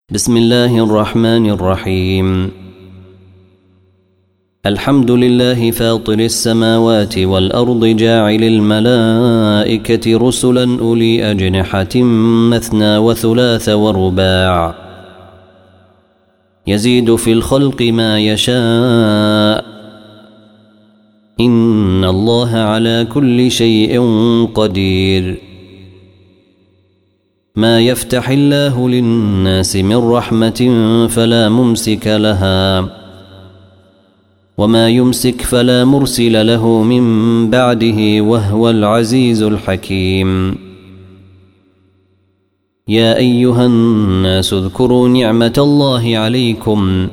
بسم الله الرحمن الرحيم. الحمد لله فاطر السماوات والأرض جاعل الملائكة رسلا أولي أجنحة مثنى وثلاث ورباع يزيد في الخلق ما يشاء إن الله على كل شيء قدير. ما يفتح الله للناس من رحمة فلا ممسك لها وما يمسك فلا مرسل له من بعده وهو العزيز الحكيم. يا أيها الناس اذكروا نعمة الله عليكم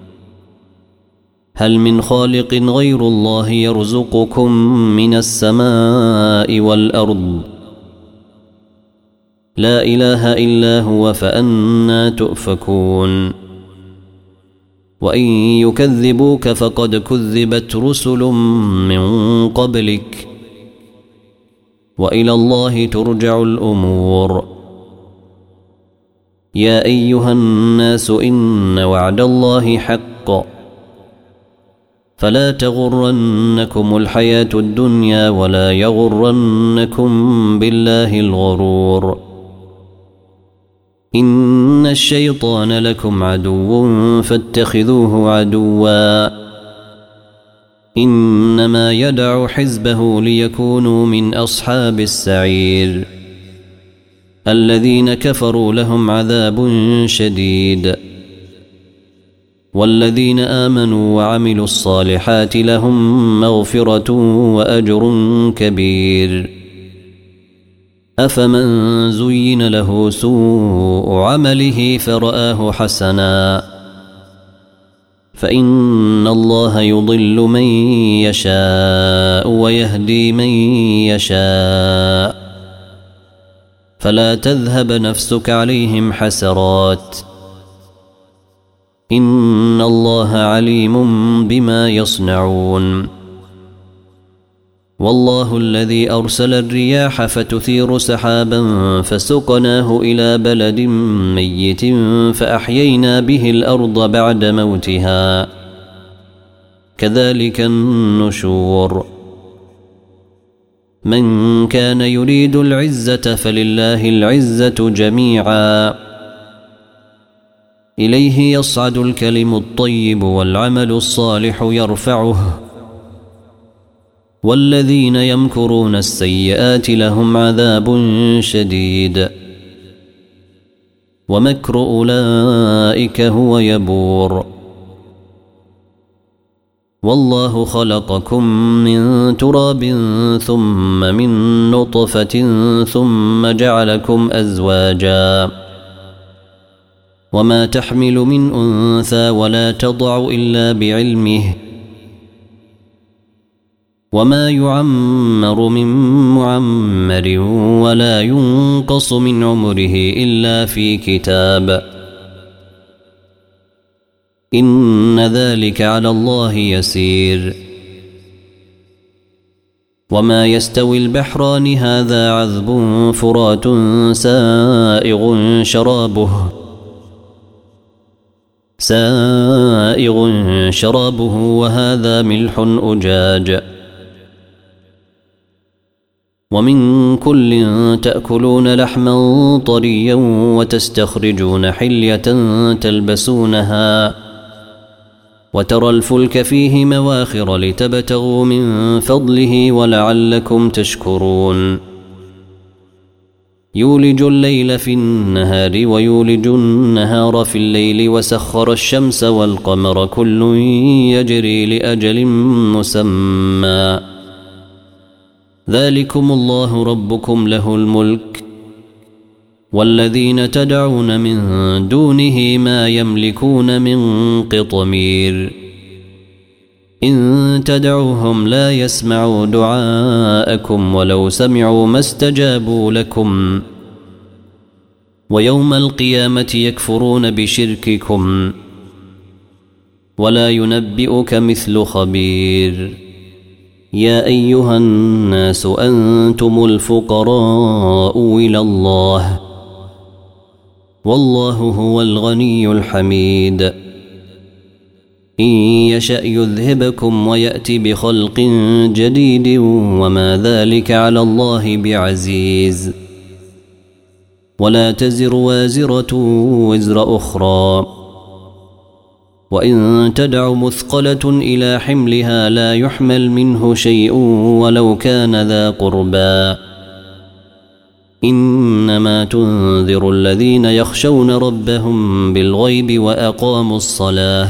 هل من خالق غير الله يرزقكم من السماء والأرض لا إله إلا هو فأنى تؤفكون. وإن يكذبوك فقد كذبت رسل من قبلك وإلى الله ترجع الأمور. يا أيها الناس إن وعد الله حق فلا تغرنكم الحياة الدنيا ولا يغرنكم بالله الغرور. إن الشيطان لكم عدو فاتخذوه عدوا إنما يدع حزبه ليكونوا من أصحاب السعير. الذين كفروا لهم عذاب شديد والذين آمنوا وعملوا الصالحات لهم مغفرة وأجر كبير. أفمن زين له سوء عمله فرآه حسنا فإن الله يضل من يشاء ويهدي من يشاء فلا تذهب نفسك عليهم حسرات إن الله عليم بما يصنعون. والله الذي أرسل الرياح فتثير سحابا فسقناه إلى بلد ميت فأحيينا به الأرض بعد موتها كذلك النشور. من كان يريد العزة فلله العزة جميعا إليه يصعد الكلم الطيب والعمل الصالح يرفعه والذين يمكرون السيئات لهم عذاب شديد ومكر أولئك هو يبور. والله خلقكم من تراب ثم من نطفة ثم جعلكم أزواجا وما تحمل من أنثى ولا تضع إلا بعلمه وما يعمر من معمر ولا ينقص من عمره إلا في كتاب إن ذلك على الله يسير. وما يستوي البحران هذا عذب فرات سائغ شرابه وهذا ملح أجاج ومن كل تأكلون لحما طريا وتستخرجون حلية تلبسونها وترى الفلك فيه مواخر لتبتغوا من فضله ولعلكم تشكرون. يولج الليل في النهار ويولج النهار في الليل وسخر الشمس والقمر كل يجري لأجل مسمى ذلكم الله ربكم له الملك والذين تدعون من دونه ما يملكون من قطمير. إن تدعوهم لا يسمعوا دعاءكم ولو سمعوا ما استجابوا لكم ويوم القيامة يكفرون بشرككم ولا ينبئك مثل خبير. يا أيها الناس أنتم الفقراء إلى الله والله هو الغني الحميد. إن يشأ يذهبكم ويأتي بخلق جديد وما ذلك على الله بعزيز. ولا تزر وازرة وزر أخرى، وإن تدع مثقلة إلى حملها لا يحمل منه شيء ولو كان ذا قربى. إنما تنذر الذين يخشون ربهم بالغيب وأقاموا الصلاة.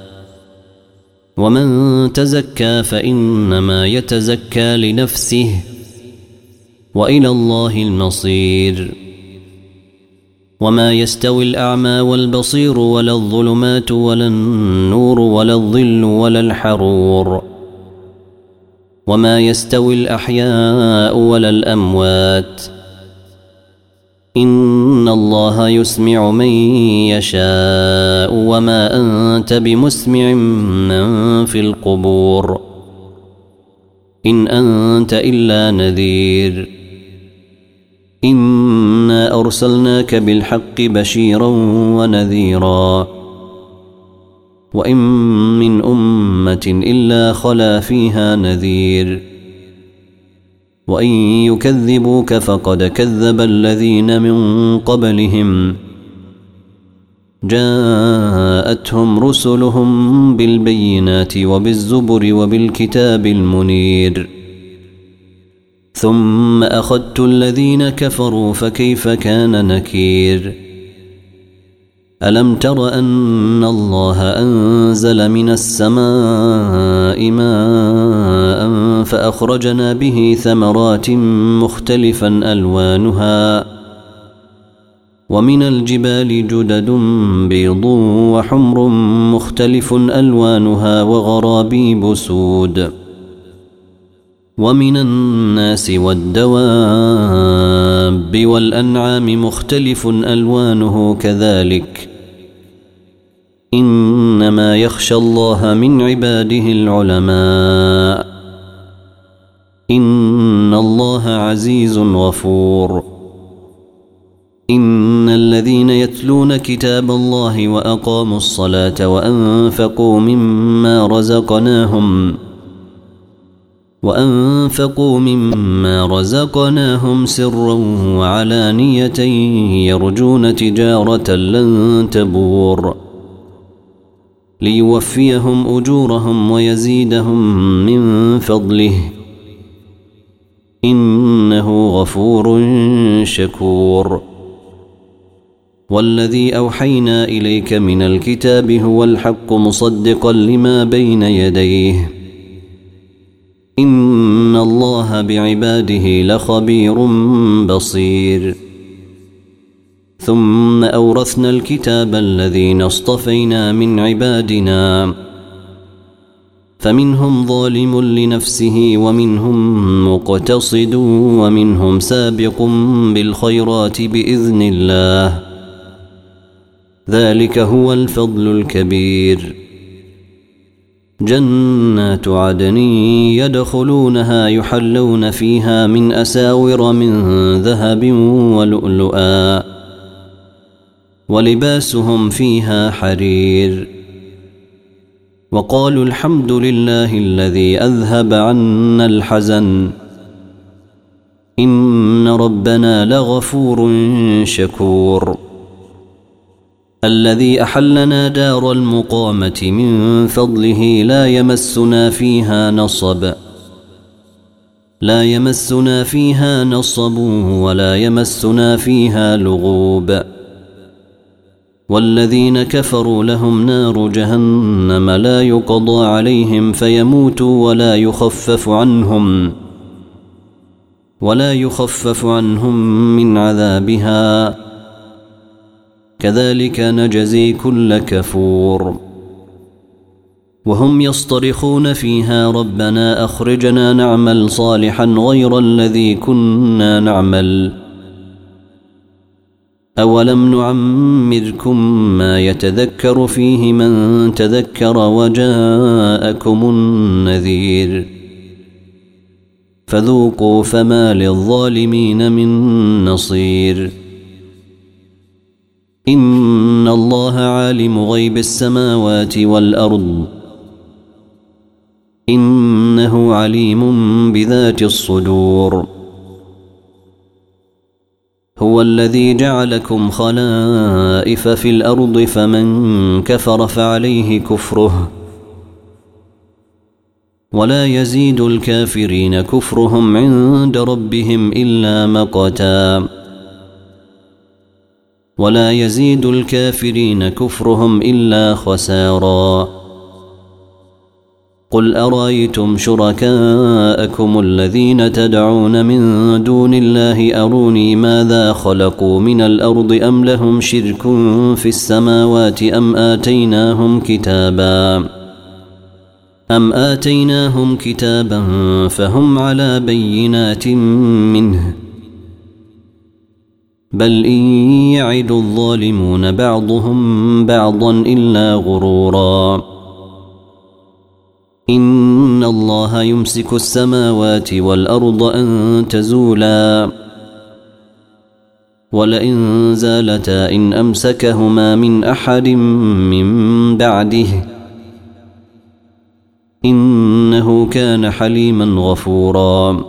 ومن تزكى فإنما يتزكى لنفسه، وإلى الله المصير. وما يستوي الأعمى والبصير ولا الظلمات ولا النور ولا الظل ولا الحرور. وما يستوي الأحياء ولا الأموات. إن الله يسمع من يشاء وما أنت بمسمع من في القبور. إن أنت إلا نذير. إنا أرسلناك بالحق بشيرا ونذيرا. وإن من أمة إلا خلا فيها نذير. وإن يكذبوك فقد كذب الذين من قبلهم. جاءتهم رسلهم بالبينات وبالزبر وبالكتاب المنير. ثم أخذت الذين كفروا فكيف كان نكير. ألم تر أن الله أنزل من السماء ماء فأخرجنا به ثمرات مختلفا ألوانها ومن الجبال جدد بيض وحمر مختلف ألوانها وغرابيب سود. ومن الناس والدواب والأنعام مختلف ألوانه كذلك. إنما يخشى الله من عباده العلماء. إن الله عزيز غفور. إن الذين يتلون كتاب الله وأقاموا الصلاة وأنفقوا مما رزقناهم سرا وعلانية يرجون تجارة لن تبور ليوفيهم أجورهم ويزيدهم من فضله إنه غفور شكور. والذي أوحينا إليك من الكتاب هو الحق مصدقا لما بين يديه. إن الله بعباده لخبير بصير. ثم أورثنا الكتاب الذين اصطفينا من عبادنا فمنهم ظالم لنفسه ومنهم مقتصد ومنهم سابق بالخيرات بإذن الله. ذلك هو الفضل الكبير. جنات عدن يدخلونها يحلون فيها من أساور من ذهب ولؤلؤا ولباسهم فيها حرير. وقالوا الحمد لله الذي أذهب عنا الحزن إن ربنا لغفور شكور. الذي أحلنا دار المقامة من فضله لا يمسنا فيها نصب ولا يمسنا فيها لغوب. والذين كفروا لهم نار جهنم لا يقضى عليهم فيموتوا ولا يخفف عنهم من عذابها كذلك نجزي كل كفور. وهم يصطرخون فيها ربنا أخرجنا نعمل صالحا غير الذي كنا نعمل أولم نعمركم ما يتذكر فيه من تذكر وجاءكم النذير فذوقوا فما للظالمين من نصير. إن الله عالم غيب السماوات والأرض إنه عليم بذات الصدور. هو الذي جعلكم خلائف في الأرض فمن كفر فعليه كفره ولا يزيد الكافرين كفرهم عند ربهم إلا مقتا ولا يزيد الكافرين كفرهم إلا خسارا. قل أرأيتم شركاءكم الذين تدعون من دون الله أروني ماذا خلقوا من الأرض أم لهم شرك في السماوات أم آتيناهم كتابا فهم على بينات منه بل إن يعد الظالمون بعضهم بعضا إلا غرورا. إن الله يمسك السماوات والأرض أن تزولا ولئن زالتا إن أمسكهما من أحد من بعده إنه كان حليما غفورا.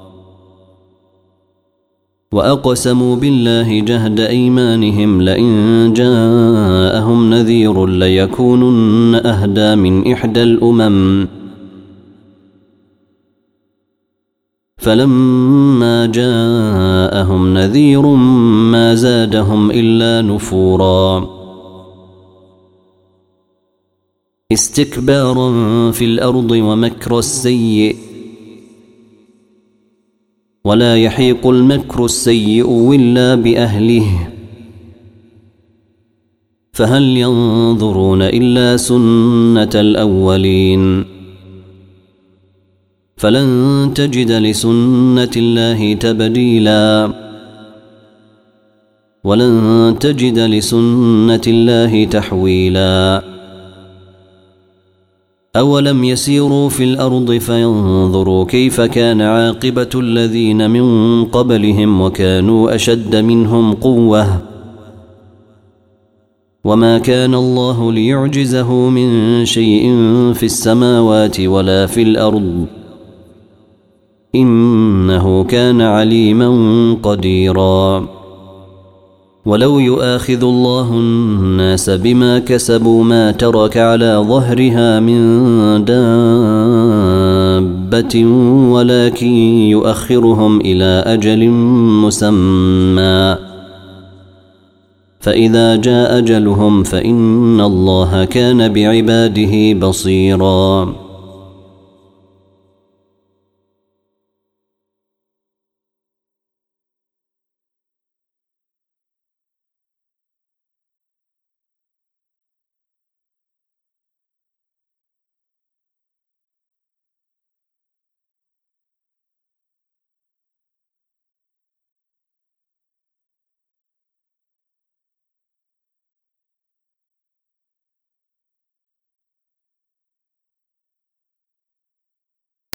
وأقسموا بالله جهد أيمانهم لئن جاءهم نذير ليكونن أهدى من إحدى الأمم فلما جاءهم نذير ما زادهم إلا نفورا استكبارا في الأرض ومكر السيء ولا يحيق المكر السيء إلا بأهله فهل ينظرون إلا سنة الأولين فلن تجد لسنة الله تبديلا ولن تجد لسنة الله تحويلا. أولم يسيروا في الأرض فينظروا كيف كان عاقبة الذين من قبلهم وكانوا أشد منهم قوة وما كان الله ليعجزه من شيء في السماوات ولا في الأرض إنه كان عليما قديرا. ولو يؤاخذ الله الناس بما كسبوا ما ترك على ظهرها من دابة ولكن يؤخرهم إلى أجل مسمى فإذا جاء أجلهم فإن الله كان بعباده بصيرا.